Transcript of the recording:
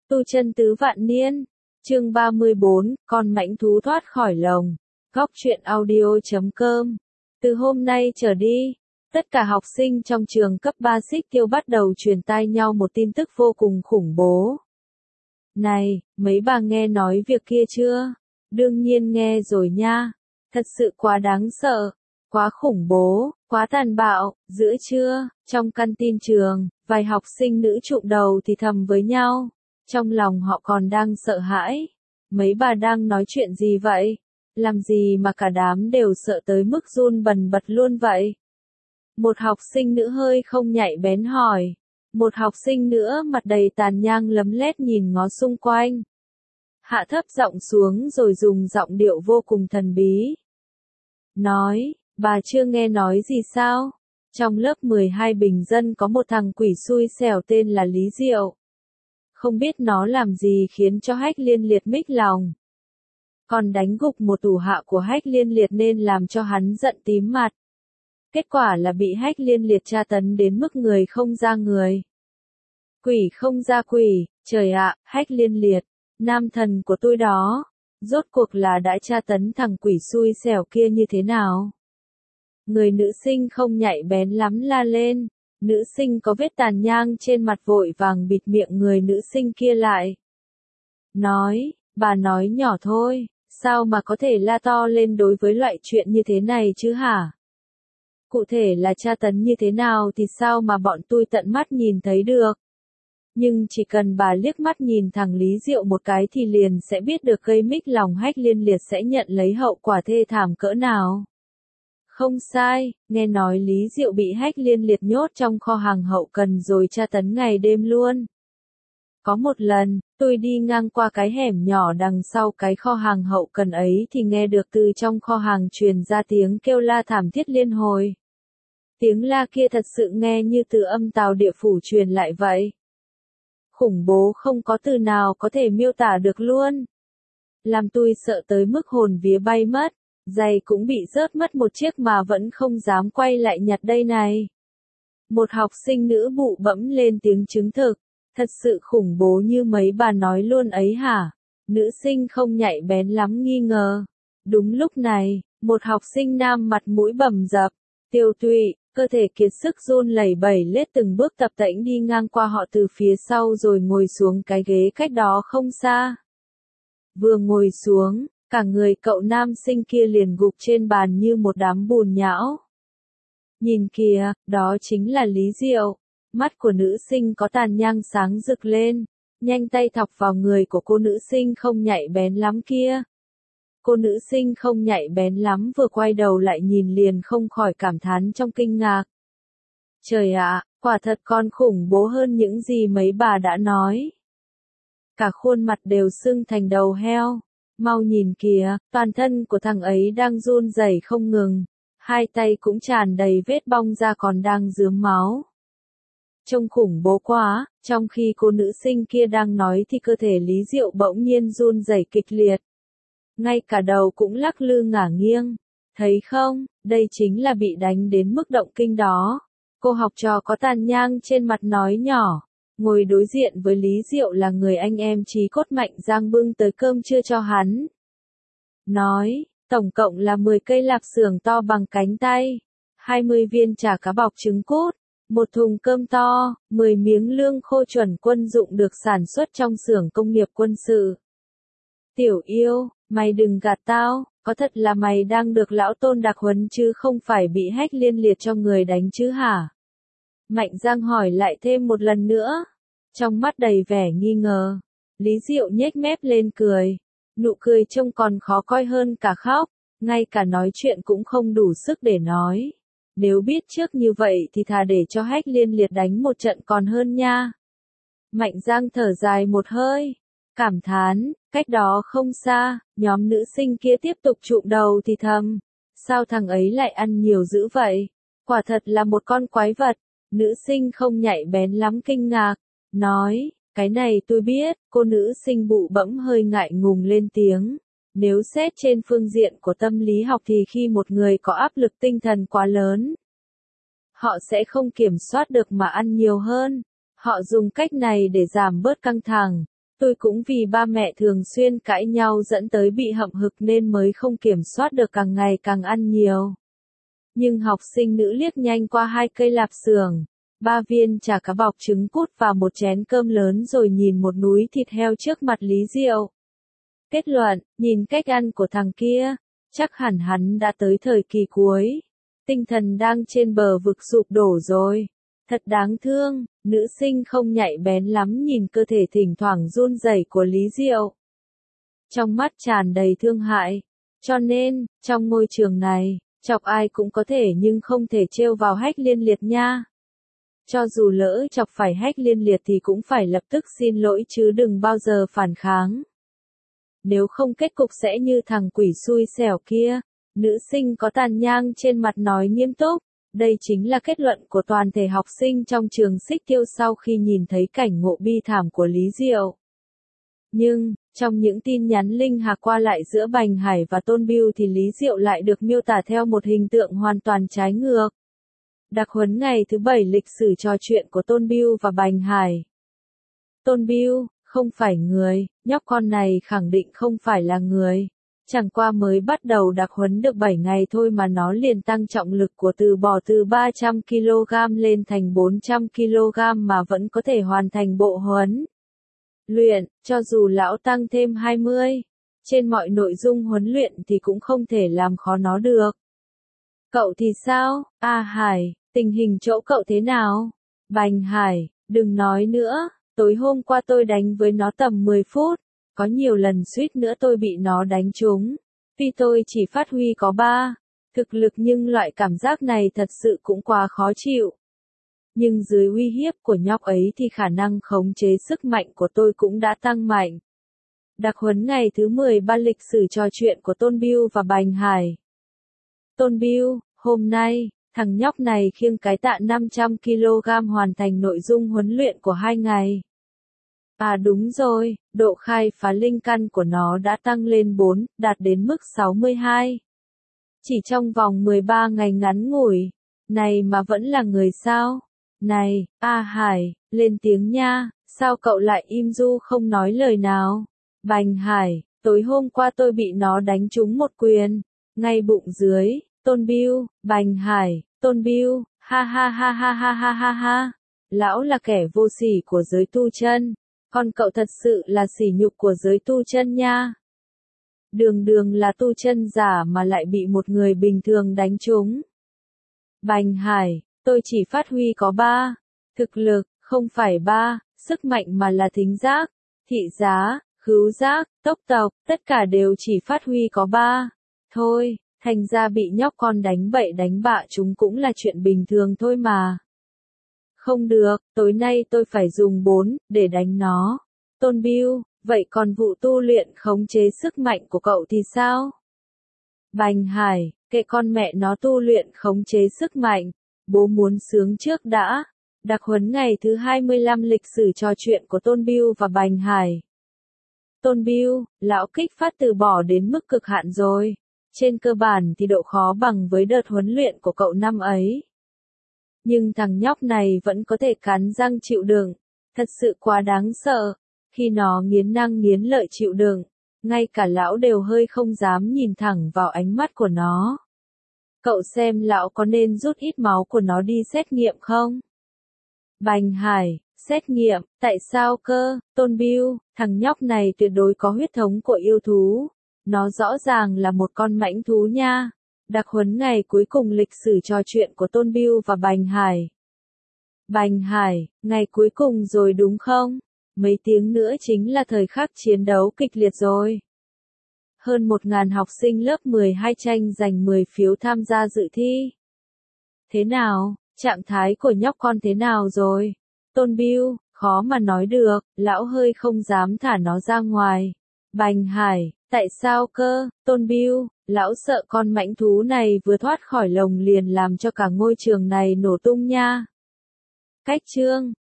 Tu chân tứ vạn niên. Chương 34, con mãnh thú thoát khỏi lồng. Góc truyện audio.com. Từ hôm nay trở đi, tất cả học sinh trong trường cấp 3 Xích Tiêu bắt đầu truyền tai nhau một tin tức vô cùng khủng bố. Này, mấy bà nghe nói việc kia chưa? Đương nhiên nghe rồi nha. Thật sự quá đáng sợ, quá khủng bố, quá tàn bạo. Giữa trưa, trong căn tin trường, vài học sinh nữ trụm đầu thì thầm với nhau. Trong lòng họ còn đang sợ hãi. Mấy bà đang nói chuyện gì vậy? Làm gì mà cả đám đều sợ tới mức run bần bật luôn vậy? Một học sinh nữ hơi không nhạy bén hỏi. Một học sinh nữa mặt đầy tàn nhang lấm lét nhìn ngó xung quanh. Hạ thấp giọng xuống rồi dùng giọng điệu vô cùng thần bí. Nói, bà chưa nghe nói gì sao? Trong lớp 12 bình dân có một thằng quỷ xui xẻo tên là Lý Diệu. Không biết nó làm gì khiến cho Hách Liên Liệt mích lòng. Còn đánh gục một thủ hạ của Hách Liên Liệt nên làm cho hắn giận tím mặt. Kết quả là bị Hách Liên Liệt tra tấn đến mức người không ra người. Quỷ không ra quỷ, trời ạ, Hách Liên Liệt, nam thần của tôi đó. Rốt cuộc là đã tra tấn thằng quỷ xui xẻo kia như thế nào? Người nữ sinh không nhạy bén lắm la lên. Nữ sinh có vết tàn nhang trên mặt vội vàng bịt miệng người nữ sinh kia lại. Nói, bà nói nhỏ thôi, sao mà có thể la to lên đối với loại chuyện như thế này chứ hả? Cụ thể là tra tấn như thế nào thì sao mà bọn tôi tận mắt nhìn thấy được? Nhưng chỉ cần bà liếc mắt nhìn thằng Lý Diệu một cái thì liền sẽ biết được gây mích lòng Hách Liên Liệt sẽ nhận lấy hậu quả thê thảm cỡ nào. Không sai, nghe nói Lý Diệu bị Hách Liên Liệt nhốt trong kho hàng hậu cần rồi tra tấn ngày đêm luôn. Có một lần, tôi đi ngang qua cái hẻm nhỏ đằng sau cái kho hàng hậu cần ấy thì nghe được từ trong kho hàng truyền ra tiếng kêu la thảm thiết liên hồi. Tiếng la kia thật sự nghe như từ âm tào địa phủ truyền lại vậy. Khủng bố không có từ nào có thể miêu tả được luôn. Làm tôi sợ tới mức hồn vía bay mất. Giày cũng bị rớt mất một chiếc mà vẫn không dám quay lại nhặt đây này. Một học sinh nữ bụ bẫm lên tiếng chứng thực. Thật sự khủng bố như mấy bà nói luôn ấy hả? Nữ sinh không nhạy bén lắm nghi ngờ. Đúng lúc này, một học sinh nam mặt mũi bầm dập, tiêu tụy, cơ thể kiệt sức run lẩy bẩy lết từng bước tập tễnh đi ngang qua họ từ phía sau rồi ngồi xuống cái ghế cách đó không xa. Vừa ngồi xuống, cả người cậu nam sinh kia liền gục trên bàn như một đám bùn nhão. Nhìn kìa, đó chính là Lý Diệu. Mắt của nữ sinh có tàn nhang sáng rực lên, nhanh tay thọc vào người của cô nữ sinh không nhạy bén lắm kia. Cô nữ sinh không nhạy bén lắm vừa quay đầu lại nhìn liền không khỏi cảm thán trong kinh ngạc. Trời ạ, quả thật còn khủng bố hơn những gì mấy bà đã nói. Cả khuôn mặt đều sưng thành đầu heo. Mau nhìn kìa, toàn thân của thằng ấy đang run rẩy không ngừng, hai tay cũng tràn đầy vết bong ra còn đang rướm máu. Trông khủng bố quá, trong khi cô nữ sinh kia đang nói thì cơ thể Lý Diệu bỗng nhiên run rẩy kịch liệt. Ngay cả đầu cũng lắc lư ngả nghiêng. Thấy không, đây chính là bị đánh đến mức động kinh đó. Cô học trò có tàn nhang trên mặt nói nhỏ. Ngồi đối diện với Lý Diệu là người anh em chí cốt Mạnh Giang bưng tới cơm trưa cho hắn. Nói, tổng cộng là 10 cây lạp xưởng to bằng cánh tay, 20 viên chả cá bọc trứng cút, một thùng cơm to, 10 miếng lương khô chuẩn quân dụng được sản xuất trong xưởng công nghiệp quân sự. Tiểu yêu, mày đừng gạt tao, có thật là mày đang được lão Tôn đặc huấn chứ không phải bị Hách Liên Liệt cho người đánh chứ hả? Mạnh Giang hỏi lại thêm một lần nữa. Trong mắt đầy vẻ nghi ngờ. Lý Diệu nhếch mép lên cười. Nụ cười trông còn khó coi hơn cả khóc. Ngay cả nói chuyện cũng không đủ sức để nói. Nếu biết trước như vậy thì thà để cho Hách Liên Liệt đánh một trận còn hơn nha. Mạnh Giang thở dài một hơi. Cảm thán, cách đó không xa, nhóm nữ sinh kia tiếp tục trụm đầu thì thầm. Sao thằng ấy lại ăn nhiều dữ vậy? Quả thật là một con quái vật. Nữ sinh không nhạy bén lắm kinh ngạc. Nói, cái này tôi biết, cô nữ sinh bụ bẫm hơi ngại ngùng lên tiếng. Nếu xét trên phương diện của tâm lý học thì khi một người có áp lực tinh thần quá lớn, họ sẽ không kiểm soát được mà ăn nhiều hơn. Họ dùng cách này để giảm bớt căng thẳng. Tôi cũng vì ba mẹ thường xuyên cãi nhau dẫn tới bị hậm hực nên mới không kiểm soát được, càng ngày càng ăn nhiều. Nhưng học sinh nữ liếc nhanh qua 2 cây lạp xưởng, 3 viên chả cá bọc trứng cút và một chén cơm lớn rồi nhìn một núi thịt heo trước mặt Lý Diệu. Kết luận, nhìn cách ăn của thằng kia, chắc hẳn hắn đã tới thời kỳ cuối. Tinh thần đang trên bờ vực sụp đổ rồi. Thật đáng thương, nữ sinh không nhạy bén lắm nhìn cơ thể thỉnh thoảng run rẩy của Lý Diệu. Trong mắt tràn đầy thương hại. Cho nên, trong ngôi trường này, chọc ai cũng có thể nhưng không thể trêu vào Hách Liên Liệt nha. Cho dù lỡ chọc phải Hách Liên Liệt thì cũng phải lập tức xin lỗi chứ đừng bao giờ phản kháng. Nếu không kết cục sẽ như thằng quỷ xui xẻo kia. Nữ sinh có tàn nhang trên mặt nói nghiêm túc. Đây chính là kết luận của toàn thể học sinh trong trường Xích Tiêu sau khi nhìn thấy cảnh ngộ bi thảm của Lý Diệu. Nhưng, trong những tin nhắn linh hạc qua lại giữa Bành Hải và Tôn Bưu thì Lý Diệu lại được miêu tả theo một hình tượng hoàn toàn trái ngược. Đặc huấn ngày thứ 7 lịch sử trò chuyện của Tôn Bưu và Bành Hải. Tôn Bưu, không phải người, nhóc con này khẳng định không phải là người. Chẳng qua mới bắt đầu đặc huấn được 7 ngày thôi mà nó liền tăng trọng lực của từ bò từ 300kg lên thành 400kg mà vẫn có thể hoàn thành bộ huấn luyện, cho dù lão tăng thêm 20. Trên mọi nội dung huấn luyện thì cũng không thể làm khó nó được. Cậu thì sao? Hải, tình hình chỗ cậu thế nào? Bành Hải, đừng nói nữa, tối hôm qua tôi đánh với nó tầm 10 phút. Có nhiều lần suýt nữa tôi bị nó đánh trúng. Tuy tôi chỉ phát huy có 3 thực lực nhưng loại cảm giác này thật sự cũng quá khó chịu. Nhưng dưới uy hiếp của nhóc ấy thì khả năng khống chế sức mạnh của tôi cũng đã tăng mạnh. Đặc huấn ngày thứ 13 lịch sử trò chuyện của Tôn Bưu và Bành Hải. Tôn Bưu, hôm nay, thằng nhóc này khiêng cái tạ 500kg hoàn thành nội dung huấn luyện của 2 ngày. Đúng rồi, độ khai phá linh căn của nó đã tăng lên 4, đạt đến mức 62. Chỉ trong vòng 13 ngày ngắn ngủi. Này mà vẫn là người sao? Này, Hải, lên tiếng nha, sao cậu lại im du không nói lời nào? Bành Hải, tối hôm qua tôi bị nó đánh trúng một quyền, ngay bụng dưới. Tôn Bưu, Bành Hải, Tôn Bưu, ha ha ha ha ha ha ha ha. Lão là kẻ vô sỉ của giới tu chân. Còn cậu thật sự là sỉ nhục của giới tu chân nha. Đường đường là tu chân giả mà lại bị một người bình thường đánh trúng. Bành Hải, tôi chỉ phát huy có 3 thực lực, không phải 3 sức mạnh mà là thính giác, thị giá, khứu giác, tốc tộc, tất cả đều chỉ phát huy có 3 thôi, thành ra bị nhóc con đánh bậy đánh bạ chúng cũng là chuyện bình thường thôi mà. Không được, tối nay tôi phải dùng 4 để đánh nó. Tôn Bưu, vậy còn vụ tu luyện khống chế sức mạnh của cậu thì sao? Bành Hải, kệ con mẹ nó tu luyện khống chế sức mạnh, bố muốn sướng trước đã. Đặc huấn ngày thứ 25 lịch sử trò chuyện của Tôn Bưu và Bành Hải. Tôn Bưu, lão kích phát từ bỏ đến mức cực hạn rồi. Trên cơ bản thì độ khó bằng với đợt huấn luyện của cậu năm ấy. Nhưng thằng nhóc này vẫn có thể cắn răng chịu đựng, thật sự quá đáng sợ. Khi nó nghiến năng nghiến lợi chịu đựng, ngay cả lão đều hơi không dám nhìn thẳng vào ánh mắt của nó. Cậu xem lão có nên rút ít máu của nó đi xét nghiệm không? Bành Hải, xét nghiệm, tại sao cơ? Tôn Bưu, thằng nhóc này tuyệt đối có huyết thống của yêu thú. Nó rõ ràng là một con mãnh thú nha. Đặc huấn ngày cuối cùng lịch sử trò chuyện của Tôn Bưu và Bành Hải. Bành Hải, ngày cuối cùng rồi đúng không? Mấy tiếng nữa chính là thời khắc chiến đấu kịch liệt rồi. Hơn 1.000 học sinh lớp 12 tranh giành 10 phiếu tham gia dự thi. Thế nào, trạng thái của nhóc con thế nào rồi? Tôn Bưu, khó mà nói được, lão hơi không dám thả nó ra ngoài. Bành Hải, tại sao cơ? Tôn Bưu, lão sợ con mãnh thú này vừa thoát khỏi lồng liền làm cho cả ngôi trường này nổ tung nha. Cách chương